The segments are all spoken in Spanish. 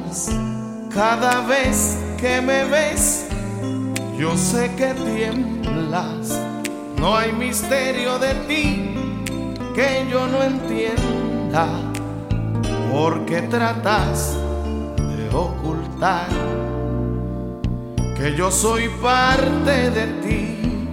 Cada vez que me ves, yo sé que tiemblas. No hay misterio de ti que yo no entienda. ¿Por qué tratas de ocultar que yo soy parte de ti?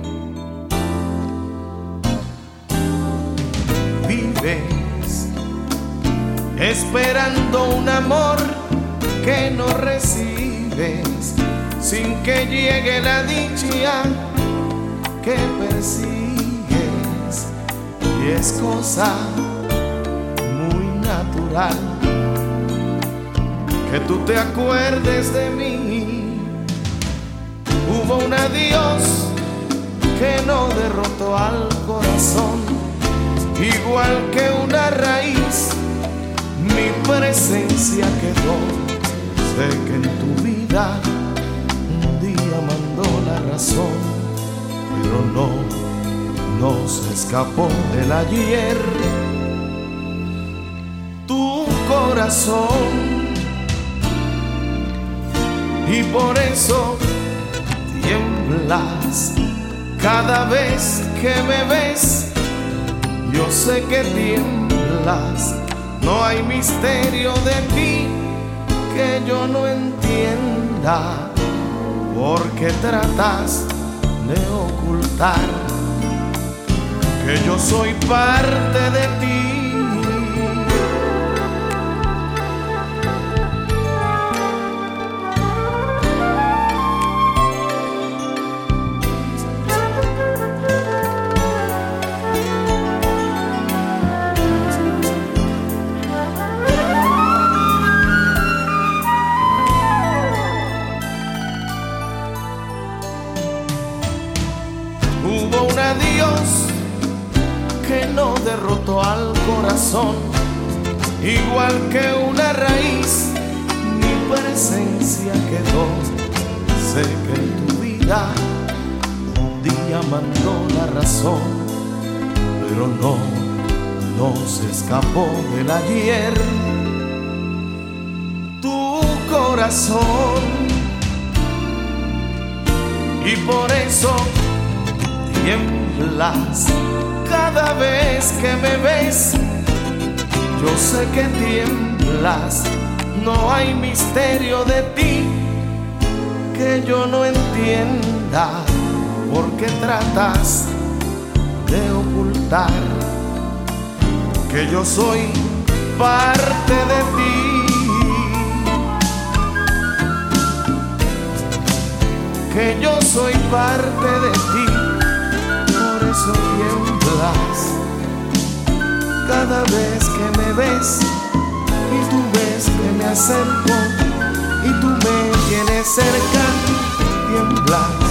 Vives esperando un amor que no recibes, sin que llegue la dicha que persigues. Y es cosa muy natural que tú te acuerdes de mí. Hubo un adiós que no derrotó al corazón, igual que una raíz mi presencia quedó. Sé que en tu vida un día mandó la razón, pero no se escapó del ayer. Tu corazón, y por eso tiemblas cada vez que me ves. Yo sé que tiemblas. No hay misterio de ti que yo no entienda. ¿Por qué tratas de ocultar que yo soy parte de ti? Hubo un adiós que no derrotó al corazón, igual que una raíz mi presencia quedó. Sé que en tu vida un día mandó la razón, pero no se escapó del ayer. Tu corazón, y por eso tiemblas cada vez que me ves. Yo sé que tiemblas. No hay misterio de ti que yo no entienda. ¿Por qué tratas de ocultar que yo soy parte de ti? Que yo soy parte de ti. Por eso tiemblas cada vez que me ves, y tú ves que me acerco y tú me tienes cerca. Tiemblas